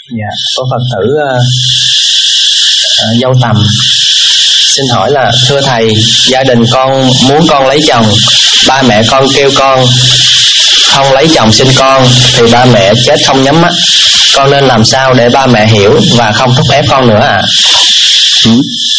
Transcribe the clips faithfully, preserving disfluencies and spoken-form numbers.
Dạ, có Phật tử uh, uh, dâu tằm xin hỏi là thưa thầy, gia đình con muốn con lấy chồng, ba mẹ con kêu con không lấy chồng sinh con thì ba mẹ chết không nhắm mắt, con nên làm sao để ba mẹ hiểu và không thúc ép con nữa ạ? À? Ừ.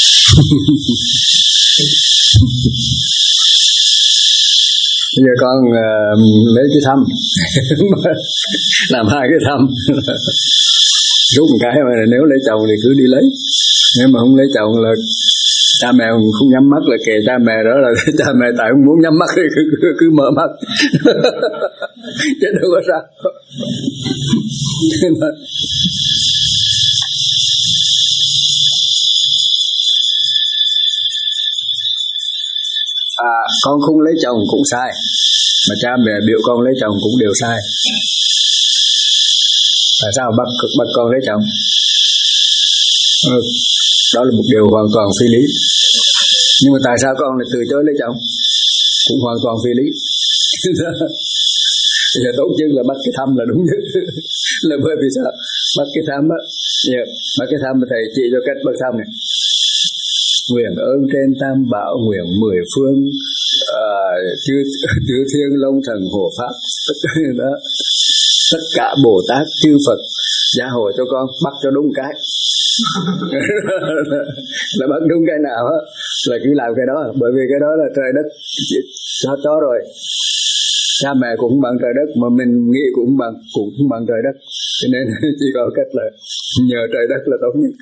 Bây giờ con uh, lấy cái thăm làm hai cái thăm rút một cái mà nếu lấy chồng thì cứ đi lấy, nếu mà không lấy chồng là cha mẹ không nhắm mắt là kệ cha mẹ đó, là cha mẹ tại không muốn nhắm mắt thì cứ, cứ, cứ mở mắt chứ đâu có sao. À, con không lấy chồng cũng sai, mà cha mẹ biểu con lấy chồng cũng đều sai. Tại sao bắt bắt con lấy chồng? Ừ, đó là một điều hoàn toàn phi lý. Nhưng mà tại sao con lại từ chối lấy chồng? Cũng hoàn toàn phi lý. Bây giờ tốt nhất là bắt cái thăm là đúng nhất. Là bởi vì sao? Bắt cái thăm á, yeah, bắt cái thăm thầy chỉ cho cách bắt thăm này. Nguyện ơn trên tam bảo, nguyện mười phương uh, chư, chư thiên long thần hộ pháp, đó, tất cả Bồ Tát chư Phật gia hộ cho con, bắt cho đúng cái. Là bắt đúng cái nào á là cứ làm cái đó, bởi vì cái đó là trời đất cho chó rồi. Cha mẹ cũng bằng trời đất, mà mình nghĩ cũng bằng cũng bằng trời đất, cho nên chỉ có cách là nhờ trời đất là tốt nhất.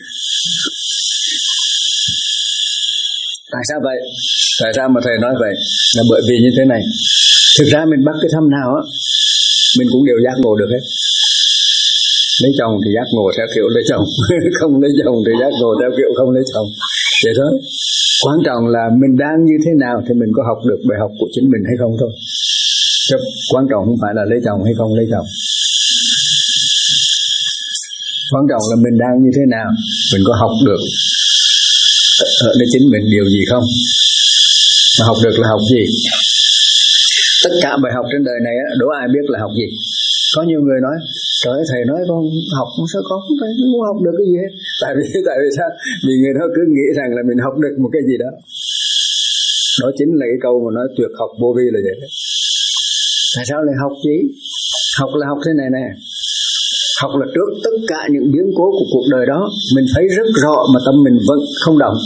Tại sao vậy? Tại sao mà thầy nói vậy? Là bởi vì như thế này. Thực ra mình bắt cái thăm nào á, mình cũng đều giác ngộ được hết. Lấy chồng thì giác ngộ theo kiểu lấy chồng, không lấy chồng thì giác ngộ theo kiểu không lấy chồng. Vậy thôi. Quan trọng là mình đang như thế nào thì mình có học được bài học của chính mình hay không thôi. Chứ quan trọng không phải là lấy chồng hay không lấy chồng. Quan trọng là mình đang như thế nào, mình có học được ở đây chính mình điều gì không. Mà học được là học gì? Tất cả bài học trên đời này đố ai biết là học gì. Có nhiều người nói trời ơi, thầy nói con học sao con không thấy không học được cái gì hết. Tại vì tại vì sao? Vì người đó cứ nghĩ rằng là mình học được một cái gì đó. Đó chính là cái câu mà nói tuyệt học vô vi là vậy. Tại sao lại học gì? Học là học thế này nè. Học là trước tất cả những biến cố của cuộc đời đó mình thấy rất rõ mà tâm mình vẫn không động.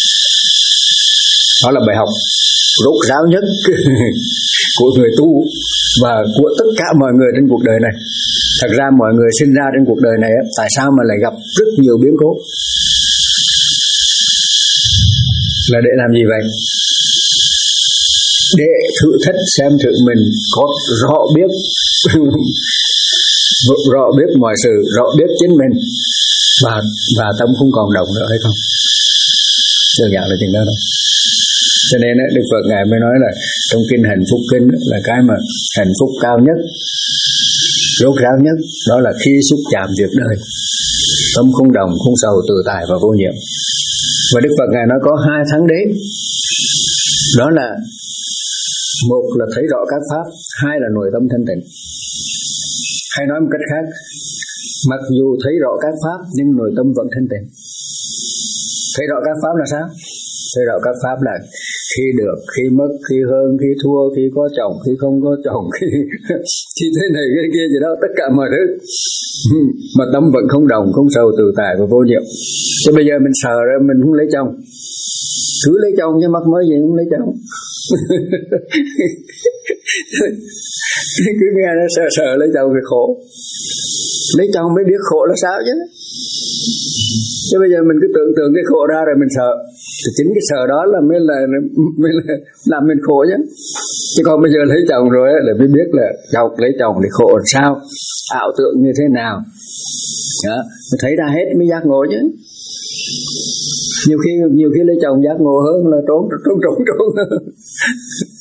Đó là bài học rốt ráo nhất của người tu và của tất cả mọi người trên cuộc đời này. Thật ra mọi người sinh ra trên cuộc đời này tại sao mà lại gặp rất nhiều biến cố? Là để làm gì vậy? Để thử thách xem thử mình có rõ biết rõ biết mọi sự, rõ biết chính mình và và tâm không còn động nữa hay không. Đơn giản là chừng đó thôi. Cho nên Đức Phật Ngài mới nói là trong kinh hạnh phúc kinh là cái mà hạnh phúc cao nhất, rốt ráo nhất, đó là khi xúc chạm việc đời, tâm không động, không sầu, tự tại và vô nhiễm. Và Đức Phật Ngài nói có hai tháng đế, đó là một là thấy rõ các pháp, hai là nội tâm thanh tịnh. Hay nói một cách khác, mặc dù thấy rõ các pháp nhưng nội tâm vẫn thanh tịnh. Thấy rõ các pháp là sao? Thấy rõ các pháp là khi được, khi mất, khi hơn, khi thua, khi có chồng, khi không có chồng, khi, khi thế này, cái kia gì đó, tất cả mọi thứ. Mà tâm vẫn không động, không sầu, tự tại và vô nhiệm. Chứ bây giờ mình sợ ra mình không lấy chồng. Cứ lấy chồng chứ mắc mới gì không lấy chồng. Cứ nghe nó sợ sợ lấy chồng thì khổ. Lấy chồng mới biết khổ là sao chứ. Chứ bây giờ mình cứ tưởng tượng cái khổ ra rồi mình sợ, thì chính cái sợ đó là mới là, mới là làm mình khổ chứ. Chứ còn bây giờ lấy chồng rồi là mới biết là chồng lấy chồng thì khổ làm sao, ảo tưởng như thế nào đó, mình thấy ra hết mới giác ngộ chứ. Nhiều khi nhiều khi lấy chồng giác ngộ hơn là trốn trốn trốn trốn